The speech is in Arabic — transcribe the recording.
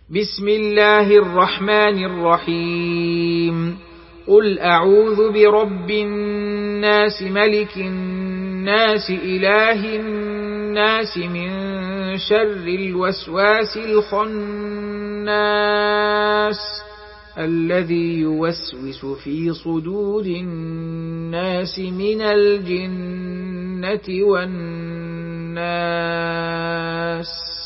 بسم الله الرحمن الرحيم. قل أعوذ برب الناس ملك الناس إله الناس من شر الوسواس الخناس الذي يوسوس في صدور الناس من الجنة والناس.